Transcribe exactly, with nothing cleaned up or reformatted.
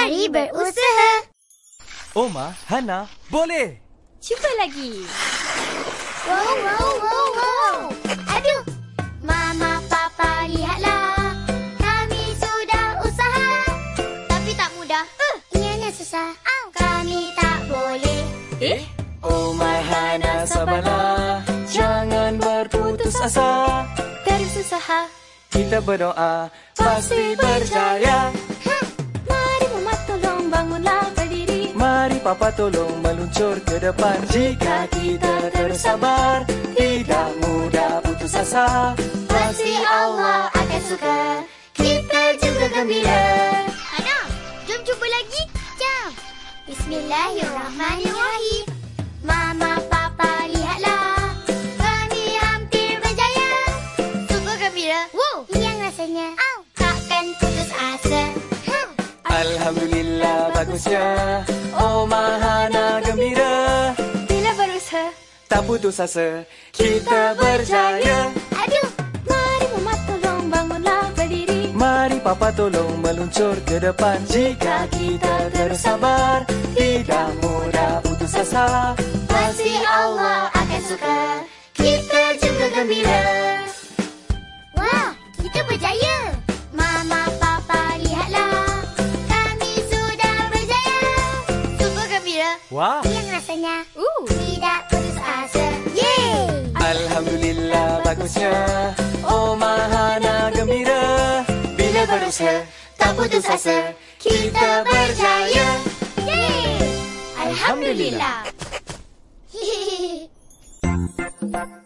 Mari berusaha. Oma, Hana, boleh! Cuba lagi. Wow, wow, wow, wow. Aduh. Mama, Papa, lihatlah. Kami sudah usaha. Tapi tak mudah. Uh, ianya susah. Au. Kami tak boleh. Eh? Oh my Hana, sabarlah. Jangan berputus asa. Terus usaha. Kita berdoa, pasti berjaya. Ha. Mari Mama tolong bangunlah berdiri. Mari Papa tolong meluncur ke depan. Jika kita terus sabar, tidak mudah putus asa. Pasti Allah akan suka. Kita juga gembira. Hana, jom cuba lagi. Jom. Bismillahirrahmanirrahim. Mama, Papa, lihatlah. Kami hampir berjaya. Sungguh gembira. Wow. Yang rasanya. Au. Takkan putus asa. Ha. Alhamdulillah bagusnya. Oma Hana gembira. Bila berusaha. Tak putus asa, kita berjaya. Aduh. Mari Mama tolong bangunlah berdiri. Mari Papa tolong meluncur ke depan. Jika kita terus sabar, tidak mudah putus asa. Pasti Allah akan suka. Kita juga gembira. Wah, kita berjaya. Mama, Papa, lihatlah. Kami sudah berjaya. Sungguh gembira. Wah, Yang rasanya Uh. tidak putus asa. Yeay. Alhamdulillah bagusnya. Oma Hana gembira. Bila berusaha, tak putus asa, kita berjaya. Yeay. Alhamdulillah. Alhamdulillah.